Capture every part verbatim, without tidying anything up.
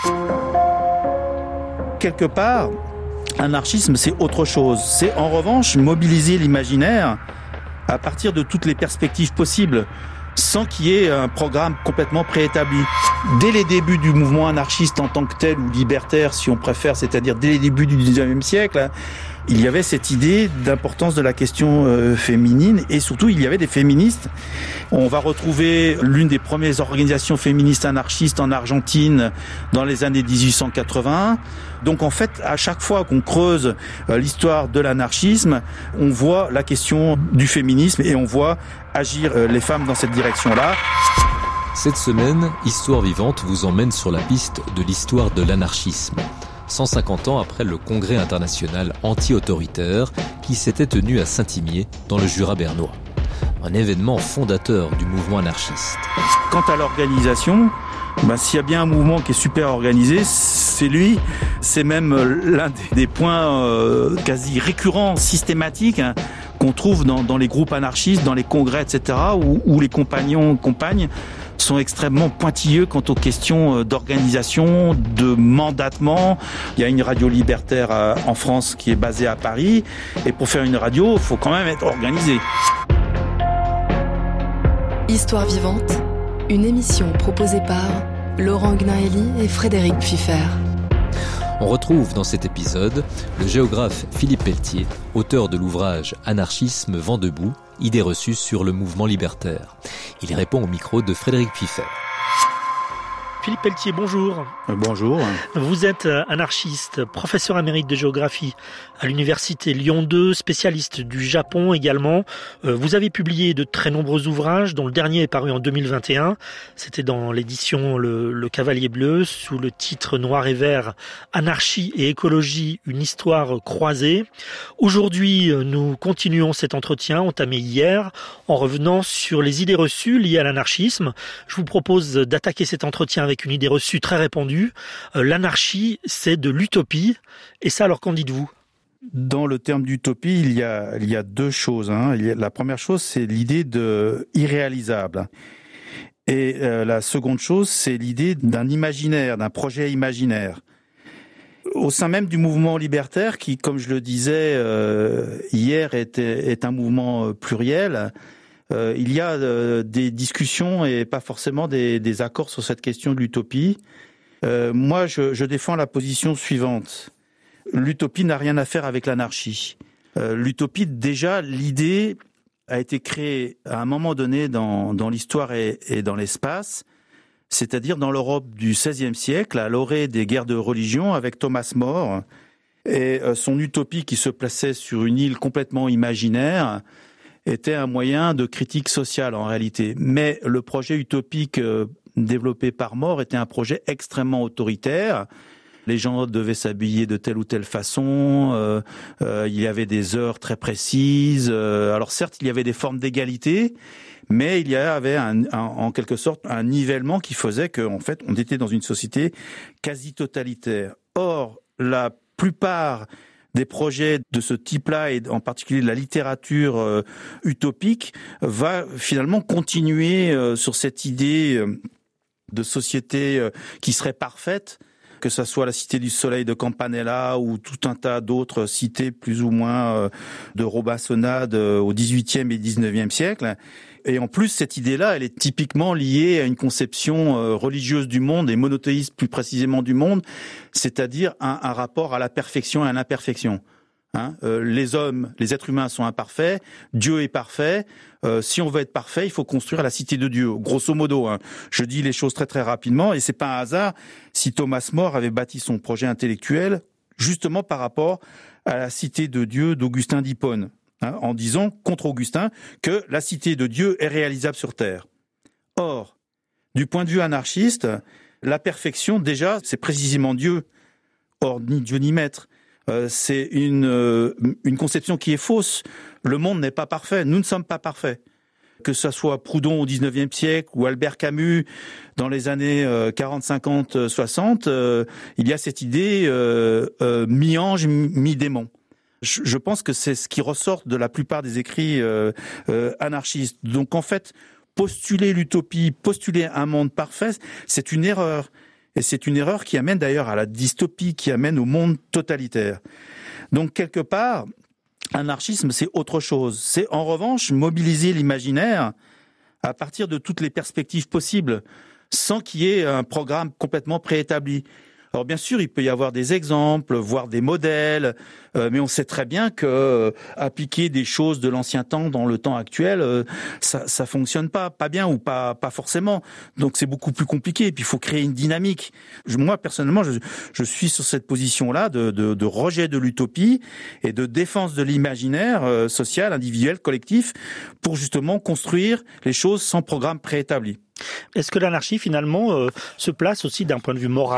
Quelque part, anarchisme, c'est autre chose. C'est en revanche mobiliser l'imaginaire à partir de toutes les perspectives possibles, sans qu'il y ait un programme complètement préétabli. Dès les débuts du mouvement anarchiste en tant que tel, ou libertaire si on préfère, c'est-à-dire dès les débuts du dix-neuvième siècle, il y avait cette idée d'importance de la question euh, féminine, et surtout il y avait des féministes. On va retrouver l'une des premières organisations féministes anarchistes en Argentine dans les années dix-huit cent quatre-vingts. Donc en fait, à chaque fois qu'on creuse euh, l'histoire de l'anarchisme, on voit la question du féminisme et on voit agir euh, les femmes dans cette direction-là. Cette semaine, Histoire vivante vous emmène sur la piste de l'histoire de l'anarchisme. cent cinquante ans après le congrès international anti-autoritaire qui s'était tenu à Saint-Imier dans le Jura bernois. Un événement fondateur du mouvement anarchiste. Quant à l'organisation, ben, s'il y a bien un mouvement qui est super organisé, c'est lui. C'est même l'un des points euh, quasi récurrents, systématiques, hein, qu'on trouve dans, dans les groupes anarchistes, dans les congrès, et cetera, où, où les compagnons, compagnes sont extrêmement pointilleux quant aux questions d'organisation, de mandatement. Il y a une radio libertaire en France qui est basée à Paris, et pour faire une radio, il faut quand même être organisé. Histoire vivante, une émission proposée par Laurent Gnaeli et Frédéric Pfiffer. On retrouve dans cet épisode le géographe Philippe Pelletier, auteur de l'ouvrage Anarchisme vent debout, idées reçues sur le mouvement libertaire. Il répond au micro de Frédéric Pfiffer. Philippe Pelletier, bonjour. Euh, bonjour. Vous êtes anarchiste, professeur émérite de géographie à l'université Lyon deux, spécialiste du Japon également. Vous avez publié de très nombreux ouvrages, dont le dernier est paru en deux mille vingt et un. C'était dans l'édition Le, le Cavalier Bleu, sous le titre noir et vert « Anarchie et écologie, une histoire croisée ». Aujourd'hui, nous continuons cet entretien entamé hier en revenant sur les idées reçues liées à l'anarchisme. Je vous propose d'attaquer cet entretien avec une idée reçue très répandue. Euh, l'anarchie, c'est de l'utopie. Et ça, alors qu'en dites-vous ? Dans le terme d'utopie, il y a, il y a deux choses. Hein. Il y a, la première chose, c'est l'idée de irréalisable. Et euh, la seconde chose, c'est l'idée d'un imaginaire, d'un projet imaginaire. Au sein même du mouvement libertaire, qui, comme je le disais euh, hier, est, est un mouvement pluriel, Euh, il y a euh, des discussions et pas forcément des, des accords sur cette question de l'utopie. Euh, moi, je, je défends la position suivante. L'utopie n'a rien à faire avec l'anarchie. Euh, l'utopie, déjà, l'idée a été créée à un moment donné dans, dans l'histoire et, et dans l'espace, c'est-à-dire dans l'Europe du seizième siècle, à l'orée des guerres de religion, avec Thomas More, et euh, son utopie qui se plaçait sur une île complètement imaginaire, était un moyen de critique sociale en réalité. Mais le projet utopique euh, développé par More était un projet extrêmement autoritaire. Les gens devaient s'habiller de telle ou telle façon, euh, euh, il y avait des heures très précises. Euh, alors certes, il y avait des formes d'égalité, mais il y avait un, un, en quelque sorte un nivellement qui faisait qu'en fait, on était dans une société quasi totalitaire. Or, la plupart des projets de ce type-là, et en particulier de la littérature euh, utopique, va finalement continuer euh, sur cette idée euh, de société euh, qui serait parfaite, que ça soit la Cité du Soleil de Campanella ou tout un tas d'autres cités plus ou moins euh, de Robassonade euh, au dix-huitième et dix-neuvième siècle. Et en plus, cette idée-là, elle est typiquement liée à une conception euh, religieuse du monde et monothéiste plus précisément du monde, c'est-à-dire un, un rapport à la perfection et à l'imperfection. Hein, euh, les hommes, les êtres humains sont imparfaits, Dieu est parfait. Euh, si on veut être parfait, il faut construire la cité de Dieu, grosso modo. Hein. Je dis les choses très très rapidement, et c'est pas un hasard si Thomas More avait bâti son projet intellectuel justement par rapport à la cité de Dieu d'Augustin d'Hippone. Hein, en disant, contre Augustin, que la cité de Dieu est réalisable sur Terre. Or, du point de vue anarchiste, la perfection, déjà, c'est précisément Dieu. Or, ni Dieu ni maître. Euh, c'est une, euh, une conception qui est fausse. Le monde n'est pas parfait. Nous ne sommes pas parfaits. Que ce soit Proudhon au dix-neuvième siècle ou Albert Camus dans les années euh, quarante, cinquante, soixante, euh, il y a cette idée euh, euh, mi-ange, mi-démon. Je pense que c'est ce qui ressort de la plupart des écrits euh, euh, anarchistes. Donc en fait, postuler l'utopie, postuler un monde parfait, c'est une erreur. Et c'est une erreur qui amène d'ailleurs à la dystopie, qui amène au monde totalitaire. Donc quelque part, anarchisme, c'est autre chose. C'est en revanche mobiliser l'imaginaire à partir de toutes les perspectives possibles, sans qu'il y ait un programme complètement préétabli. Alors bien sûr, il peut y avoir des exemples, voire des modèles, euh, mais on sait très bien que euh, appliquer des choses de l'ancien temps dans le temps actuel, euh, ça ça fonctionne pas, pas bien ou pas pas forcément. Donc c'est beaucoup plus compliqué. Et puis il faut créer une dynamique. Je, moi personnellement, je, je suis sur cette position-là de, de, de rejet de l'utopie et de défense de l'imaginaire euh, social, individuel, collectif, pour justement construire les choses sans programme préétabli. Est-ce que l'anarchie finalement euh, se place aussi d'un point de vue moral ?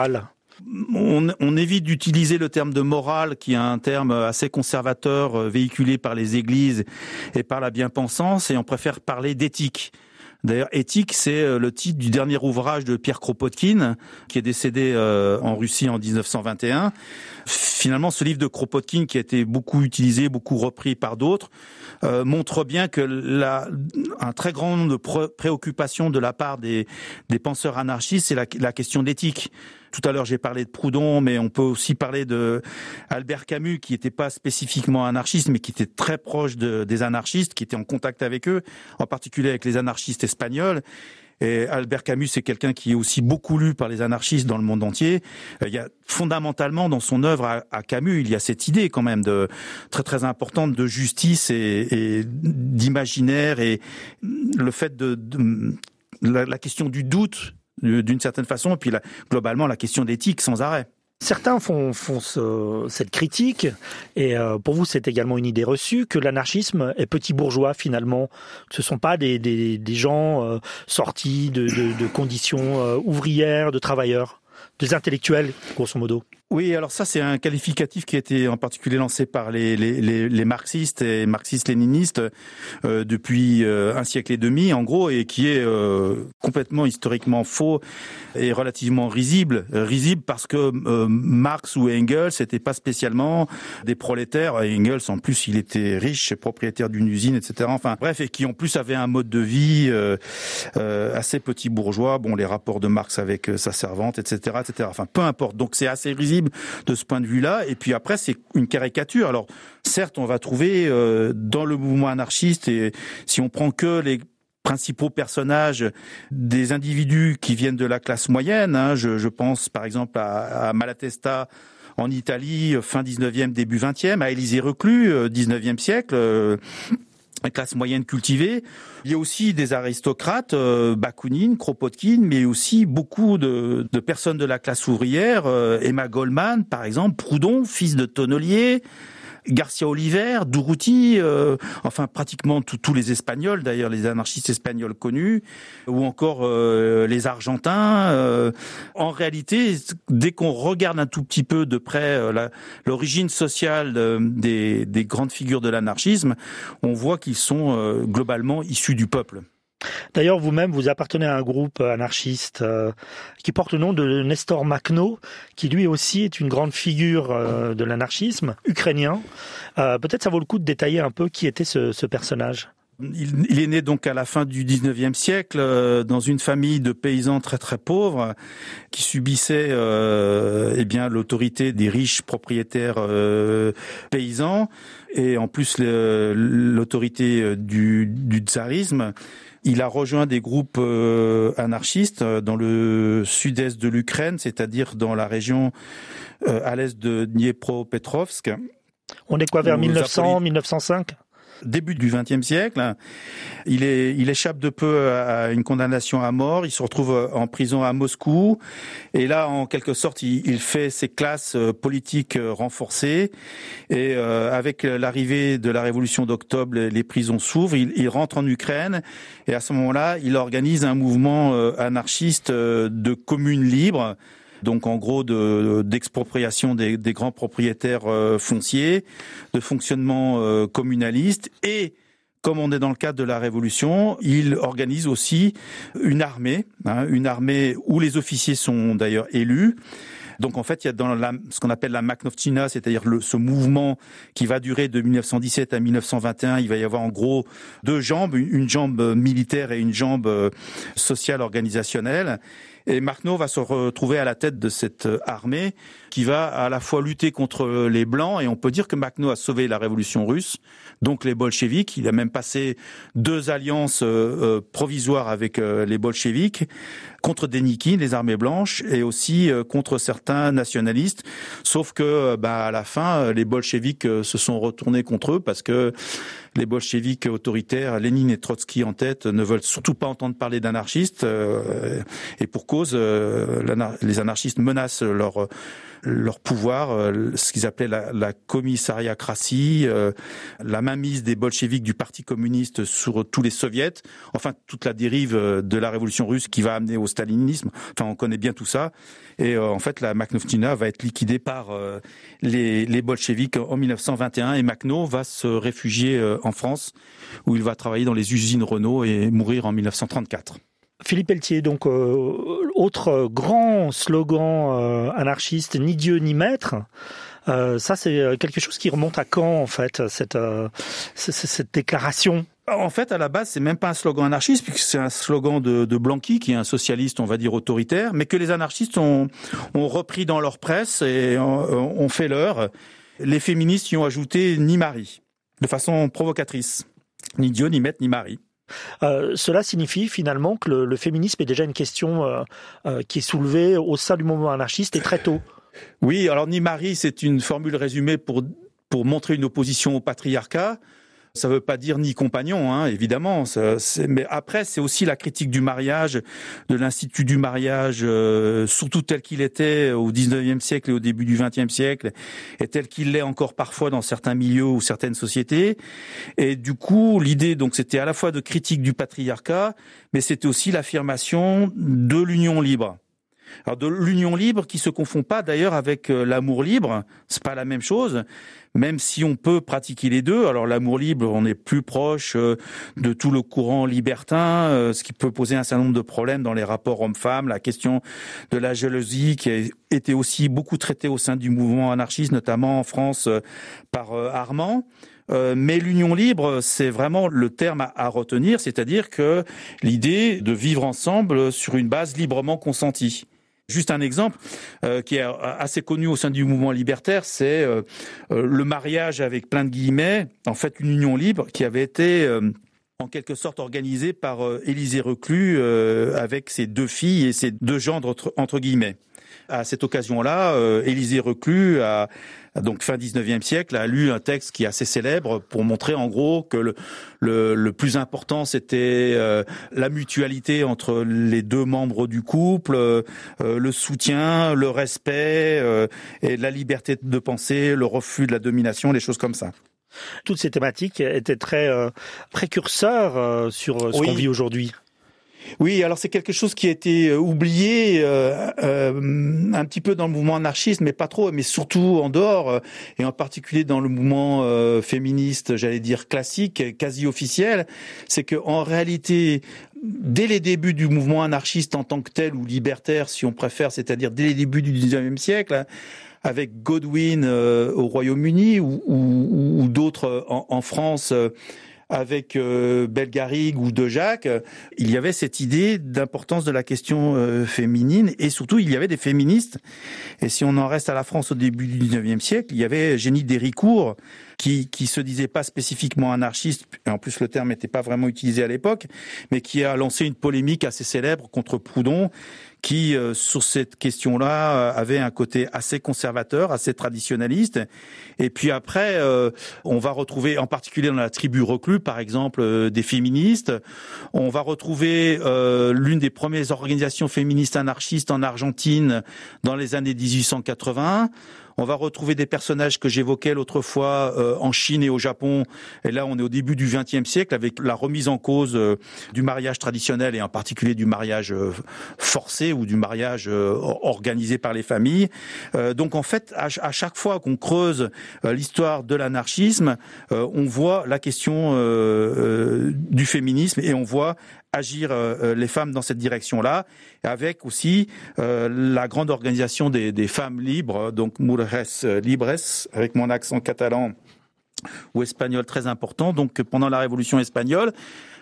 On, on évite d'utiliser le terme de morale, qui est un terme assez conservateur, euh, véhiculé par les églises et par la bien-pensance, et on préfère parler d'éthique. D'ailleurs, éthique, c'est le titre du dernier ouvrage de Pierre Kropotkin, qui est décédé euh, en Russie en dix-neuf cent vingt et un. Finalement, ce livre de Kropotkin, qui a été beaucoup utilisé, beaucoup repris par d'autres, euh, montre bien que la, un très grande préoccupation de la part des, des penseurs anarchistes, c'est la, la question d'éthique. Tout à l'heure, j'ai parlé de Proudhon, mais on peut aussi parler de Albert Camus, qui n'était pas spécifiquement anarchiste, mais qui était très proche de, des anarchistes, qui était en contact avec eux, en particulier avec les anarchistes espagnols. Et Albert Camus, c'est quelqu'un qui est aussi beaucoup lu par les anarchistes dans le monde entier. Il y a fondamentalement dans son œuvre à, à Camus, il y a cette idée quand même de très très importante de justice et, et d'imaginaire, et le fait de, de la, la question du doute d'une certaine façon, et puis la, globalement la question d'éthique sans arrêt. Certains font, font ce, cette critique, et euh, pour vous c'est également une idée reçue, que l'anarchisme est petit bourgeois finalement, que ce ne sont pas des, des, des gens euh, sortis de, de, de conditions euh, ouvrières, de travailleurs, des intellectuels, grosso modo. Oui, alors ça c'est un qualificatif qui a été en particulier lancé par les, les, les, les marxistes et marxistes-léninistes euh, depuis euh, un siècle et demi en gros, et qui est euh, complètement historiquement faux et relativement risible. Risible parce que euh, Marx ou Engels n'étaient pas spécialement des prolétaires. Engels en plus il était riche, propriétaire d'une usine, et cetera. Enfin bref, et qui en plus avaient un mode de vie euh, euh, assez petit bourgeois. Bon, les rapports de Marx avec sa servante, et cetera, et cetera. Enfin peu importe. Donc c'est assez risible de ce point de vue-là. Et puis après, c'est une caricature. Alors, certes, on va trouver euh, dans le mouvement anarchiste, et si on prend que les principaux personnages des individus qui viennent de la classe moyenne, hein, je, je pense par exemple à, à Malatesta en Italie, fin dix-neuvième, début vingtième, à Élisée Reclus, dix-neuvième siècle, euh, classe moyenne cultivée. Il y a aussi des aristocrates, euh, Bakounine, Kropotkin, mais aussi beaucoup de, de personnes de la classe ouvrière, euh, Emma Goldman, par exemple, Proudhon, fils de tonnelier, Garcia Oliver, Durruti, euh, enfin pratiquement tous les Espagnols, d'ailleurs les anarchistes espagnols connus, ou encore euh, les Argentins. Euh, en réalité, dès qu'on regarde un tout petit peu de près euh, la, l'origine sociale euh, des, des grandes figures de l'anarchisme, on voit qu'ils sont euh, globalement issus du peuple. D'ailleurs, vous-même, vous appartenez à un groupe anarchiste euh, qui porte le nom de Nestor Makhno, qui lui aussi est une grande figure euh, de l'anarchisme ukrainien. Euh, peut-être ça vaut le coup de détailler un peu qui était ce, ce personnage. Il, il est né donc à la fin du dix-neuvième siècle euh, dans une famille de paysans très très pauvres qui subissaient euh, eh bien l'autorité des riches propriétaires euh, paysans, et en plus le, l'autorité du, du tsarisme. Il a rejoint des groupes euh, anarchistes dans le sud-est de l'Ukraine, c'est-à-dire dans la région euh, à l'est de Dniepropetrovsk. On est quoi, vers mille neuf cents, mille neuf cent cinq ? Début du vingtième siècle. Il est, il échappe de peu à une condamnation à mort. Il se retrouve en prison à Moscou. Et là, en quelque sorte, il, il fait ses classes politiques renforcées. Et euh, avec l'arrivée de la révolution d'octobre, les prisons s'ouvrent. Il, il rentre en Ukraine. Et à ce moment-là, il organise un mouvement anarchiste de communes libres. Donc en gros de, d'expropriation des, des grands propriétaires euh, fonciers, de fonctionnement euh, communaliste, et comme on est dans le cadre de la Révolution, il organise aussi une armée, hein, une armée où les officiers sont d'ailleurs élus. Donc en fait, il y a dans la, ce qu'on appelle la Makhnovtchina, c'est-à-dire le, ce mouvement qui va durer de mille neuf cent dix-sept à mille neuf cent vingt et un. Il va y avoir en gros deux jambes, une jambe militaire et une jambe sociale organisationnelle. Et Makhno va se retrouver à la tête de cette armée qui va à la fois lutter contre les Blancs, et on peut dire que Makhno a sauvé la révolution russe, donc les bolcheviks. Il a même passé deux alliances euh, provisoires avec euh, les bolcheviks, contre Dénikine, les armées blanches, et aussi euh, contre certains nationalistes. Sauf que, bah, à la fin, les bolcheviks euh, se sont retournés contre eux parce que les bolcheviks autoritaires, Lénine et Trotsky en tête, ne veulent surtout pas entendre parler d'anarchistes. Euh, et pour cause, euh, les anarchistes menacent leur leur pouvoir, euh, ce qu'ils appelaient la, la commissariacratie, euh, la mainmise des bolcheviks du Parti communiste sur tous les soviets, enfin toute la dérive de la révolution russe qui va amener au stalinisme. Enfin, on connaît bien tout ça. Et euh, en fait, la Makhnovщina va être liquidée par euh, les, les bolcheviks en dix-neuf cent vingt et un, et Makhno va se réfugier euh, en France, où il va travailler dans les usines Renault et mourir en dix-neuf cent trente-quatre. Philippe Pelletier, donc euh, autre grand slogan euh, anarchiste, ni Dieu ni maître. Euh, ça, c'est quelque chose qui remonte à quand, en fait, cette, euh, cette, cette déclaration? En fait, à la base, c'est même pas un slogan anarchiste, puisque c'est un slogan de, de Blanqui, qui est un socialiste, on va dire, autoritaire, mais que les anarchistes ont, ont repris dans leur presse et ont, ont fait leur. Les féministes y ont ajouté ni mari, de façon provocatrice. Ni Dieu, ni maître, ni mari. Euh, cela signifie finalement que le, le féminisme est déjà une question euh, euh, qui est soulevée au sein du mouvement anarchiste et très tôt. Oui, alors ni mari, c'est une formule résumée pour pour montrer une opposition au patriarcat. Ça veut pas dire ni compagnon, hein, évidemment. Ça, c'est, mais après, c'est aussi la critique du mariage, de l'institut du mariage, euh, surtout tel qu'il était au dix-neuvième siècle et au début du vingtième siècle, et tel qu'il l'est encore parfois dans certains milieux ou certaines sociétés. Et du coup, l'idée, donc, c'était à la fois de critique du patriarcat, mais c'était aussi l'affirmation de l'union libre. Alors de l'union libre qui se confond pas d'ailleurs avec l'amour libre, c'est pas la même chose, même si on peut pratiquer les deux. Alors l'amour libre, on est plus proche de tout le courant libertin, ce qui peut poser un certain nombre de problèmes dans les rapports hommes-femmes, la question de la jalousie qui a été aussi beaucoup traitée au sein du mouvement anarchiste, notamment en France par Armand. Euh, mais l'union libre, c'est vraiment le terme à, à retenir, c'est-à-dire que l'idée de vivre ensemble sur une base librement consentie. Juste un exemple euh, qui est assez connu au sein du mouvement libertaire, c'est euh, le mariage avec plein de guillemets, en fait une union libre qui avait été euh, en quelque sorte organisée par euh, Élisée Reclus euh, avec ses deux filles et ses deux gendres entre, entre guillemets. À cette occasion-là, euh, Élisée Reclus a donc fin dix-neuvième siècle, a lu un texte qui est assez célèbre pour montrer en gros que le, le, le plus important c'était euh, la mutualité entre les deux membres du couple, euh, le soutien, le respect euh, et la liberté de penser, le refus de la domination, les choses comme ça. Toutes ces thématiques étaient très euh, précurseurs euh, sur ce oui. qu'on vit aujourd'hui. Oui, alors c'est quelque chose qui a été oublié euh, euh, un petit peu dans le mouvement anarchiste, mais pas trop, mais surtout en dehors, euh, et en particulier dans le mouvement euh, féministe, j'allais dire classique, quasi officiel. C'est que en réalité, dès les débuts du mouvement anarchiste en tant que tel, ou libertaire si on préfère, c'est-à-dire dès les débuts du dix-neuvième siècle, avec Godwin euh, au Royaume-Uni ou, ou, ou d'autres en, en France, euh, avec euh, Bellegarrigue ou De Jacques, il y avait cette idée d'importance de la question euh, féminine, et surtout il y avait des féministes. Et si on en reste à la France au début du dix-neuvième siècle, il y avait Génie d'Héricourt qui qui se disait pas spécifiquement anarchiste, et en plus le terme n'était pas vraiment utilisé à l'époque, mais qui a lancé une polémique assez célèbre contre Proudhon, qui, euh, sur cette question-là, euh, avait un côté assez conservateur, assez traditionnaliste. Et puis après, euh, on va retrouver, en particulier dans la tribu Reclus, par exemple, euh, des féministes. On va retrouver euh, l'une des premières organisations féministes anarchistes en Argentine dans les années dix-huit cent quatre-vingts. On va retrouver des personnages que j'évoquais l'autre fois euh, en Chine et au Japon. Et là, on est au début du vingtième siècle avec la remise en cause euh, du mariage traditionnel et en particulier du mariage euh, forcé ou du mariage euh, organisé par les familles. Euh, donc en fait, à, à chaque fois qu'on creuse euh, l'histoire de l'anarchisme, euh, on voit la question euh, euh, du féminisme et on voit agir euh, les femmes dans cette direction-là, avec aussi euh, la grande organisation des, des femmes libres, donc Mujeres Libres, avec mon accent catalan ou espagnol très important. Donc pendant la Révolution espagnole,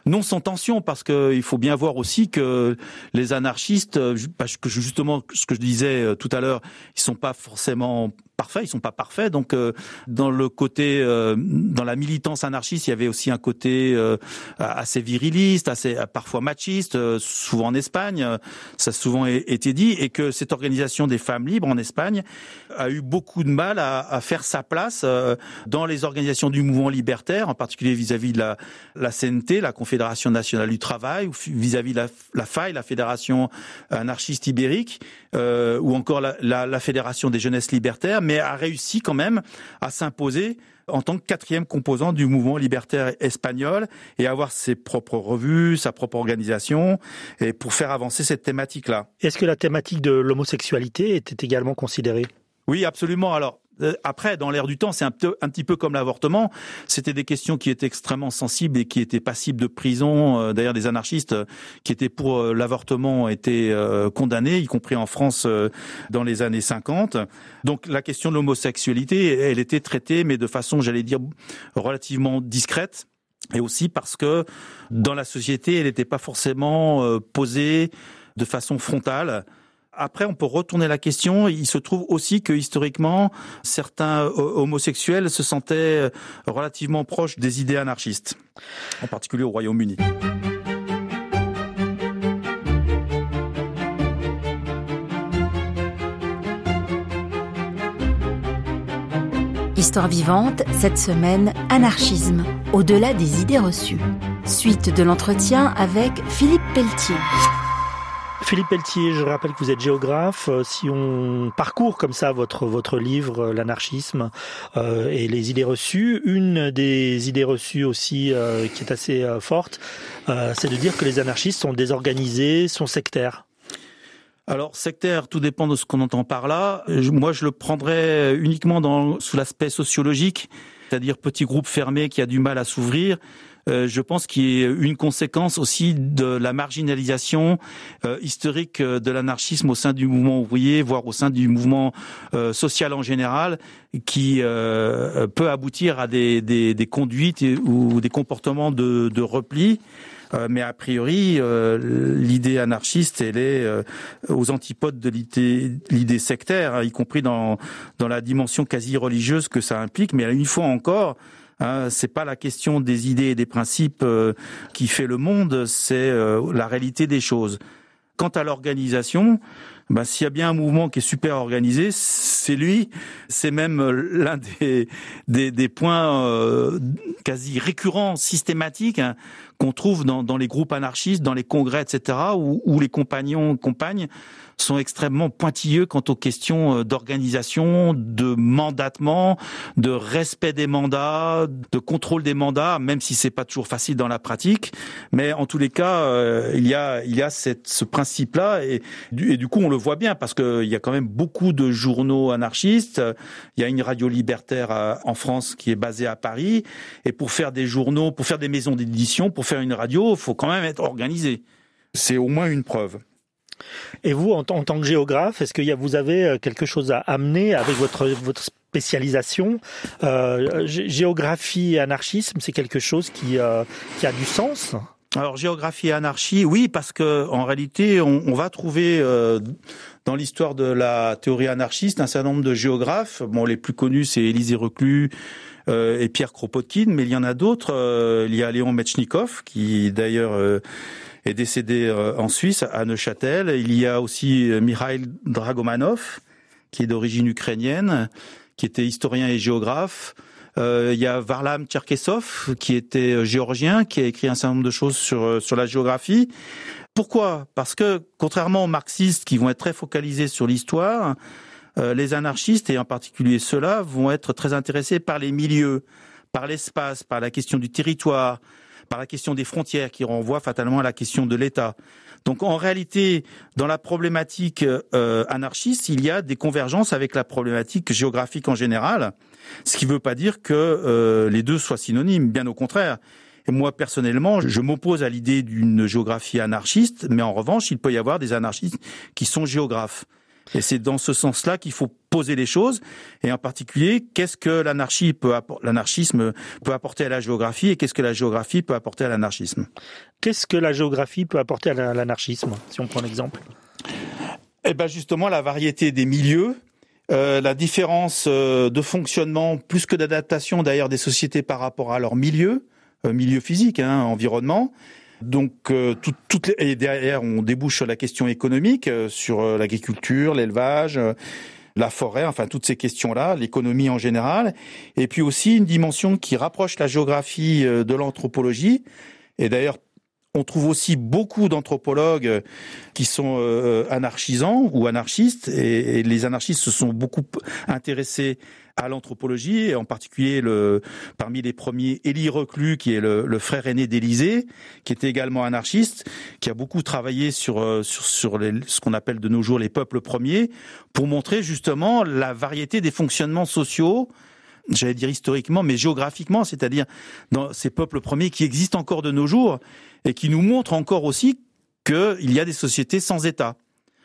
non sans tension, parce que il faut bien voir aussi que les anarchistes, parce que justement ce que je disais tout à l'heure, ils sont pas forcément parfaits, ils sont pas parfaits. Donc euh, dans le côté, euh, dans la militance anarchiste, il y avait aussi un côté euh, assez viriliste, assez parfois machiste, euh, souvent en Espagne, euh, ça a souvent été dit, et que cette organisation des femmes libres en Espagne a eu beaucoup de mal à, à faire sa place euh, dans les organisations du mouvement libertaire, en particulier vis-à-vis de la, la C N T, la Confédération nationale du travail, ou vis-à-vis de la, la F A I, la Fédération anarchiste ibérique, euh, ou encore la, la, la Fédération des jeunesses libertaires, mais a réussi quand même à s'imposer en tant que quatrième composant du mouvement libertaire espagnol et avoir ses propres revues, sa propre organisation, et pour faire avancer cette thématique-là. Est-ce que la thématique de l'homosexualité était également considérée ? Oui, absolument. Alors, après, dans l'air du temps, c'est un, peu, un petit peu comme l'avortement. C'était des questions qui étaient extrêmement sensibles et qui étaient passibles de prison. D'ailleurs, des anarchistes qui étaient pour l'avortement étaient condamnés, y compris en France dans les années cinquante. Donc, la question de l'homosexualité, elle était traitée, mais de façon, j'allais dire, relativement discrète. Et aussi parce que dans la société, elle n'était pas forcément posée de façon frontale. Après, on peut retourner la question. Il se trouve aussi que historiquement, certains homosexuels se sentaient relativement proches des idées anarchistes, en particulier au Royaume-Uni. Histoire vivante, cette semaine, anarchisme, au-delà des idées reçues. Suite de l'entretien avec Philippe Pelletier. Philippe Pelletier, je rappelle que vous êtes géographe. Si on parcourt comme ça votre votre livre, l'anarchisme euh, et les idées reçues, une des idées reçues aussi euh, qui est assez euh, forte, euh, c'est de dire que les anarchistes sont désorganisés, sont sectaires. Alors, sectaire, tout dépend de ce qu'on entend par là. Moi, je le prendrais uniquement dans, sous l'aspect sociologique, c'est-à-dire petit groupe fermé qui a du mal à s'ouvrir. Euh, je pense qu'il y a une conséquence aussi de la marginalisation euh, historique de l'anarchisme au sein du mouvement ouvrier, voire au sein du mouvement euh, social en général, qui euh, peut aboutir à des, des, des conduites ou des comportements de, de repli. Euh, mais a priori, euh, l'idée anarchiste, elle est euh, aux antipodes de l'idée, l'idée sectaire, hein, y compris dans, dans la dimension quasi religieuse que ça implique. Mais une fois encore, Hein, c'est pas la question des idées et des principes euh, qui fait le monde, c'est euh, la réalité des choses. Quant à l'organisation, ben, s'il y a bien un mouvement qui est super organisé, c'est lui. C'est même l'un des, des, des points euh, quasi récurrents, systématiques, hein, qu'on trouve dans, dans les groupes anarchistes, dans les congrès, et cetera, où, où les compagnons, compagnes sont extrêmement pointilleux quant aux questions d'organisation, de mandatement, de respect des mandats, de contrôle des mandats, même si c'est pas toujours facile dans la pratique. Mais en tous les cas, euh, il y a, il y a cette, ce principe-là, et, et du coup, on le voit bien parce que il y a quand même beaucoup de journaux anarchistes. Il y a une radio libertaire à, en France qui est basée à Paris, et pour faire des journaux, pour faire des maisons d'édition, pour faire une radio, il faut quand même être organisé. C'est au moins une preuve. Et vous, en, en tant que géographe, est-ce que y a, vous avez quelque chose à amener avec votre, votre spécialisation ? euh, Géographie et anarchisme, c'est quelque chose qui, euh, qui a du sens ? Alors, géographie et anarchie, oui, parce que en réalité, on, on va trouver euh, dans l'histoire de la théorie anarchiste un certain nombre de géographes. Bon, les plus connus, c'est Élisée Reclus euh, et Pierre Kropotkin, mais il y en a d'autres. Euh, il y a Léon Metchnikov, qui d'ailleurs euh, est décédé euh, en Suisse, à Neuchâtel. Il y a aussi euh, Mikhail Dragomanov, qui est d'origine ukrainienne, qui était historien et géographe. Euh, il y a Varlam Tcherkessov, qui était géorgien, qui a écrit un certain nombre de choses sur sur la géographie. Pourquoi ? Parce que, contrairement aux marxistes qui vont être très focalisés sur l'histoire, euh, les anarchistes, et en particulier ceux-là, vont être très intéressés par les milieux, par l'espace, par la question du territoire, par la question des frontières, qui renvoie fatalement à la question de l'État. Donc en réalité, dans la problématique euh, anarchiste, il y a des convergences avec la problématique géographique en général, ce qui ne veut pas dire que euh, les deux soient synonymes, bien au contraire. Et moi, personnellement, je m'oppose à l'idée d'une géographie anarchiste, mais en revanche, il peut y avoir des anarchistes qui sont géographes. Et c'est dans ce sens-là qu'il faut poser les choses, et en particulier, qu'est-ce que l'anarchie peut appor- l'anarchisme peut apporter à la géographie, et qu'est-ce que la géographie peut apporter à l'anarchisme. Qu'est-ce que la géographie peut apporter à l'anarchisme, si on prend l'exemple ? Eh ben justement, la variété des milieux, euh, la différence euh, de fonctionnement, plus que d'adaptation d'ailleurs des sociétés par rapport à leur milieu, euh, milieu physique, hein, environnement. Donc, euh, tout, toutes les, et derrière, on débouche sur la question économique, euh, sur euh, l'agriculture, l'élevage, euh, la forêt, enfin toutes ces questions-là, l'économie en général. Et puis aussi une dimension qui rapproche la géographie euh, de l'anthropologie. Et d'ailleurs, on trouve aussi beaucoup d'anthropologues qui sont euh, anarchisants ou anarchistes, et, et les anarchistes se sont beaucoup intéressés à l'anthropologie, et en particulier le, parmi les premiers, Élie Reclus, qui est le, le frère aîné d'Élysée, qui était également anarchiste, qui a beaucoup travaillé sur sur, sur les, ce qu'on appelle de nos jours les peuples premiers, pour montrer justement la variété des fonctionnements sociaux, j'allais dire historiquement, mais géographiquement, c'est-à-dire dans ces peuples premiers qui existent encore de nos jours, et qui nous montrent encore aussi qu'il y a des sociétés sans État.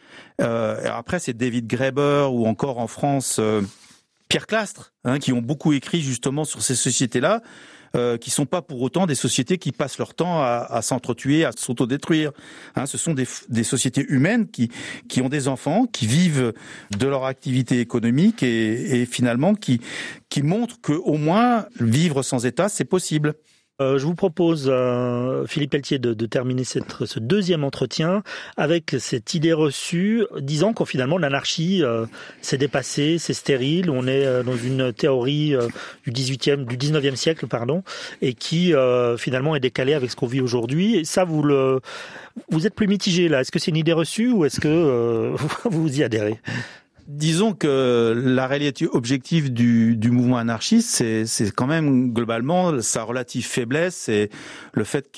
Euh, après, c'est David Graeber, ou encore en France, euh, Pierre Clastres, hein, qui ont beaucoup écrit justement sur ces sociétés-là, euh, qui sont pas pour autant des sociétés qui passent leur temps à, à s'entretuer, à s'autodétruire. Hein, ce sont des, des sociétés humaines qui, qui ont des enfants, qui vivent de leur activité économique, et, et finalement qui, qui montrent que au moins vivre sans État, c'est possible. Euh, je vous propose, euh, Philippe Pelletier, de, de terminer cette, ce deuxième entretien avec cette idée reçue disant qu'en finalement l'anarchie euh, c'est dépassé, c'est stérile, on est euh, dans une théorie euh, du dix-huitième, du dix-neuvième siècle, pardon, et qui euh, finalement est décalée avec ce qu'on vit aujourd'hui. Et ça, vous le, vous êtes plus mitigé là. Est-ce que c'est une idée reçue ou est-ce que euh, vous y adhérez ? Disons que la réalité objective du, du mouvement anarchiste, c'est, c'est quand même globalement sa relative faiblesse, et le fait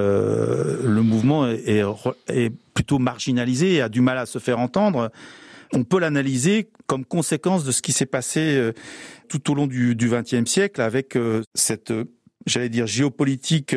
que le mouvement est, est plutôt marginalisé et a du mal à se faire entendre. On peut l'analyser comme conséquence de ce qui s'est passé tout au long du, du vingtième siècle, avec cette, j'allais dire, géopolitique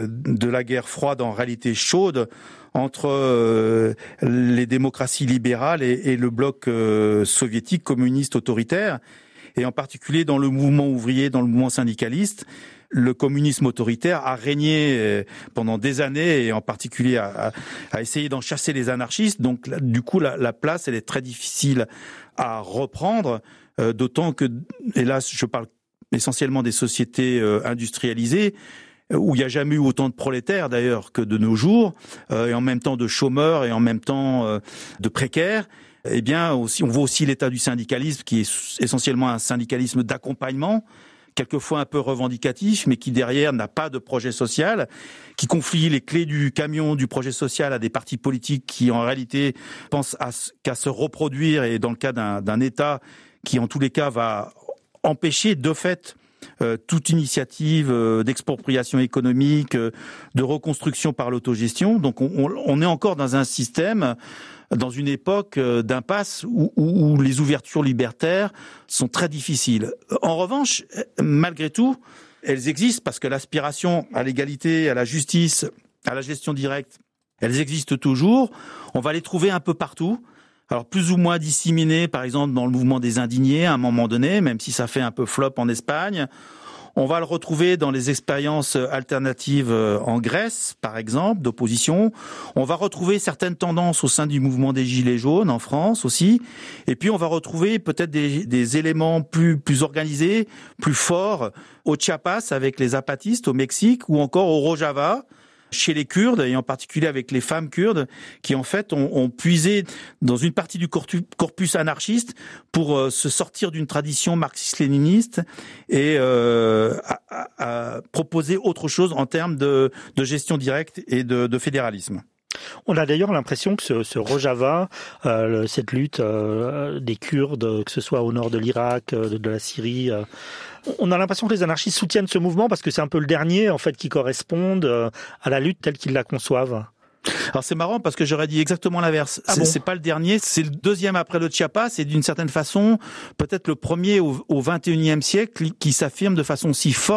de la guerre froide, en réalité chaude, entre euh, les démocraties libérales et, et le bloc euh, soviétique communiste autoritaire, et en particulier dans le mouvement ouvrier, dans le mouvement syndicaliste, le communisme autoritaire a régné euh, pendant des années, et en particulier a, a, a essayé d'en chasser les anarchistes. Donc là, du coup, la, la place, elle est très difficile à reprendre, euh, d'autant que, hélas, je parle essentiellement des sociétés euh, industrialisées, où il n'y a jamais eu autant de prolétaires d'ailleurs que de nos jours, euh, et en même temps de chômeurs, et en même temps euh, de précaires. Eh bien, aussi, on voit aussi l'état du syndicalisme, qui est essentiellement un syndicalisme d'accompagnement, quelquefois un peu revendicatif, mais qui derrière n'a pas de projet social, qui confie les clés du camion du projet social à des partis politiques qui en réalité pensent à, qu'à se reproduire, et dans le cas d'un, d'un État qui en tous les cas va empêcher de fait Euh, toute initiative euh, d'expropriation économique, euh, de reconstruction par l'autogestion. Donc on, on est encore dans un système, dans une époque euh, d'impasse où, où, où les ouvertures libertaires sont très difficiles. En revanche, malgré tout, elles existent, parce que l'aspiration à l'égalité, à la justice, à la gestion directe, elles existent toujours. On va les trouver un peu partout. Alors plus ou moins disséminé, par exemple dans le mouvement des indignés à un moment donné, même si ça fait un peu flop en Espagne. On va le retrouver dans les expériences alternatives en Grèce, par exemple, d'opposition. On va retrouver certaines tendances au sein du mouvement des Gilets jaunes en France aussi. Et puis on va retrouver peut-être des, des éléments plus, plus organisés, plus forts au Chiapas avec les zapatistes au Mexique, ou encore au Rojava chez les Kurdes, et en particulier avec les femmes kurdes, qui en fait ont, ont puisé dans une partie du corpus anarchiste pour euh, se sortir d'une tradition marxiste-léniniste et euh, à, à, à proposer autre chose en termes de, de gestion directe et de, de fédéralisme. On a d'ailleurs l'impression que ce, ce Rojava, euh, cette lutte euh, des Kurdes, que ce soit au nord de l'Irak, de, de la Syrie, euh, on a l'impression que les anarchistes soutiennent ce mouvement parce que c'est un peu le dernier en fait qui corresponde euh, à la lutte telle qu'ils la conçoivent. Alors c'est marrant parce que j'aurais dit exactement l'inverse. Ah c'est, bon c'est pas le dernier, c'est le deuxième après le Chiapas, et d'une certaine façon peut-être le premier au, au vingt et unième siècle qui s'affirme de façon si forte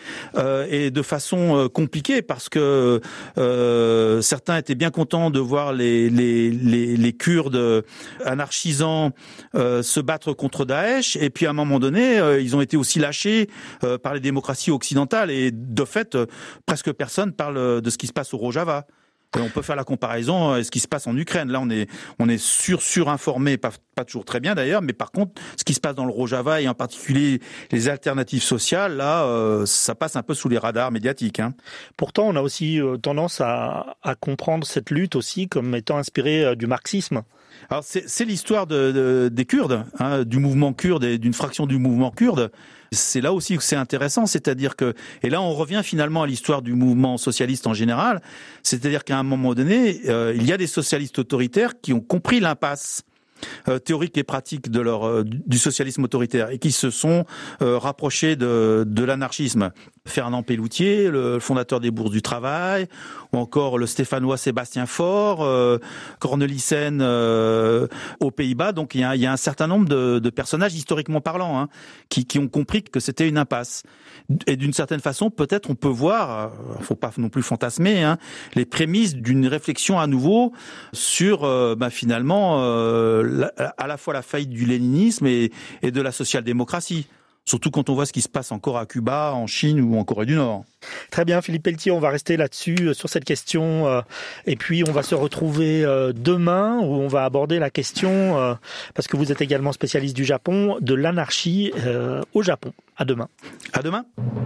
euh, et de façon euh, compliquée parce que euh, certains étaient bien contents de voir les les les, les Kurdes anarchisants euh, se battre contre Daesh, et puis à un moment donné, euh, ils ont été aussi lâchés euh, par les démocraties occidentales, et de fait, euh, presque personne parle de ce qui se passe au Rojava. Et on peut faire la comparaison avec ce qui se passe en Ukraine. Là, on est on est sur surinformé, pas pas toujours très bien d'ailleurs, mais par contre, ce qui se passe dans le Rojava et en particulier les alternatives sociales, là, euh, ça passe un peu sous les radars médiatiques. Hein. Pourtant, on a aussi euh, tendance à à comprendre cette lutte aussi comme étant inspirée euh, du marxisme. Alors c'est, c'est l'histoire de, de, des Kurdes, hein, du mouvement kurde et d'une fraction du mouvement kurde. C'est là aussi que c'est intéressant, c'est-à-dire que, et là on revient finalement à l'histoire du mouvement socialiste en général, c'est-à-dire qu'à un moment donné, euh, il y a des socialistes autoritaires qui ont compris l'impasse Euh, théorique et pratique de leur euh, du socialisme autoritaire et qui se sont euh, rapprochés de, de l'anarchisme. Fernand Pelloutier, le fondateur des Bourses du Travail, ou encore le Stéphanois Sébastien Faure, euh, Cornelissen euh, aux Pays-Bas. Donc il y a, il y a un certain nombre de, de personnages historiquement parlant hein, qui, qui ont compris que c'était une impasse. Et d'une certaine façon, peut-être on peut voir, euh, faut pas non plus fantasmer, hein, les prémices d'une réflexion à nouveau sur euh, bah, finalement euh, la, à la fois la faillite du léninisme et, et de la social-démocratie. Surtout quand on voit ce qui se passe encore à Cuba, en Chine ou en Corée du Nord. Très bien, Philippe Pelletier, on va rester là-dessus, sur cette question. Euh, et puis, on va se retrouver euh, demain où on va aborder la question, euh, parce que vous êtes également spécialiste du Japon, de l'anarchie euh, au Japon. À demain. À demain.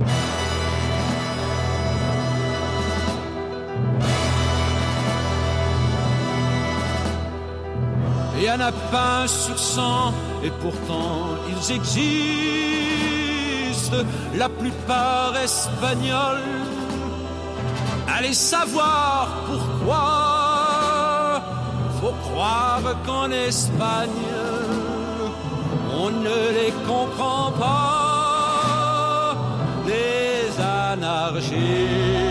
Il y en a pas un sur cent, et pourtant ils existent, la plupart espagnols. Allez savoir pourquoi, faut croire qu'en Espagne, on ne les comprend pas, les anarchistes.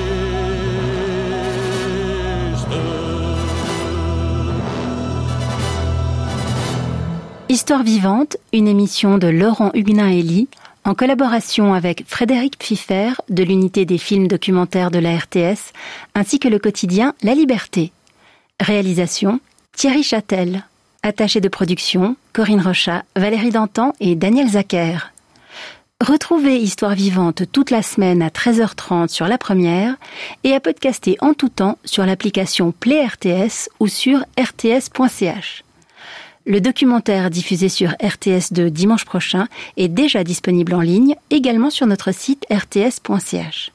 Histoire vivante, une émission de Laurent Huguenin-Elie, en collaboration avec Frédéric Pfiffer de l'unité des films documentaires de la R T S, ainsi que le quotidien La Liberté. Réalisation, Thierry Châtel. Attaché de production, Corinne Rochat, Valérie Dantan et Daniel Zacher. Retrouvez Histoire vivante toute la semaine à treize heures trente sur La Première et à podcaster en tout temps sur l'application Play R T S ou sur r t s point c h. Le documentaire diffusé sur R T S deux dimanche prochain est déjà disponible en ligne, également sur notre site r t s point c h.